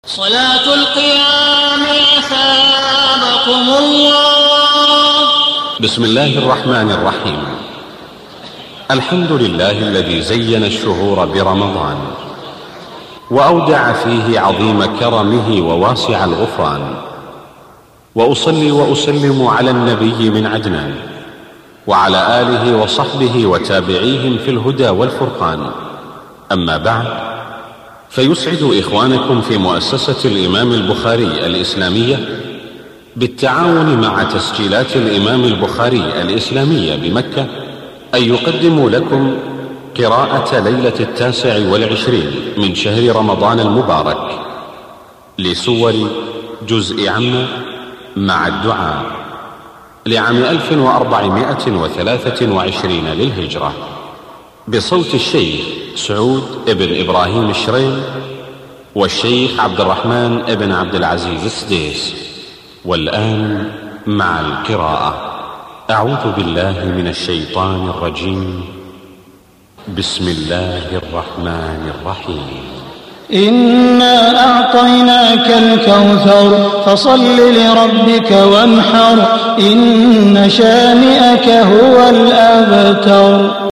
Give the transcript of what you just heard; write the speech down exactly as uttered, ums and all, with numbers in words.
صلاة القيام أثابكم الله. بسم الله الرحمن الرحيم. الحمد لله الذي زين الشهور برمضان وأودع فيه عظيم كرمه وواسع الغفران، وأصلي وأسلم على النبي من عدنان وعلى آله وصحبه وتابعيهم في الهدى والفرقان. أما بعد، فيسعد إخوانكم في مؤسسة الإمام البخاري الإسلامية بالتعاون مع تسجيلات الإمام البخاري الإسلامية بمكة أن يقدموا لكم قراءة ليلة التاسع والعشرين من شهر رمضان المبارك لسور جزء عم مع الدعاء لعام ألف وأربعمائة وثلاثة وعشرين للهجرة، بصوت الشيخ سعود ابن إبراهيم الشريم والشيخ عبد الرحمن ابن عبد العزيز السديس. والآن مع القراءة. أعوذ بالله من الشيطان الرجيم. بسم الله الرحمن الرحيم. إنا أعطيناك الكوثر فصل لربك وانحر إن شانئك هو الأبتر.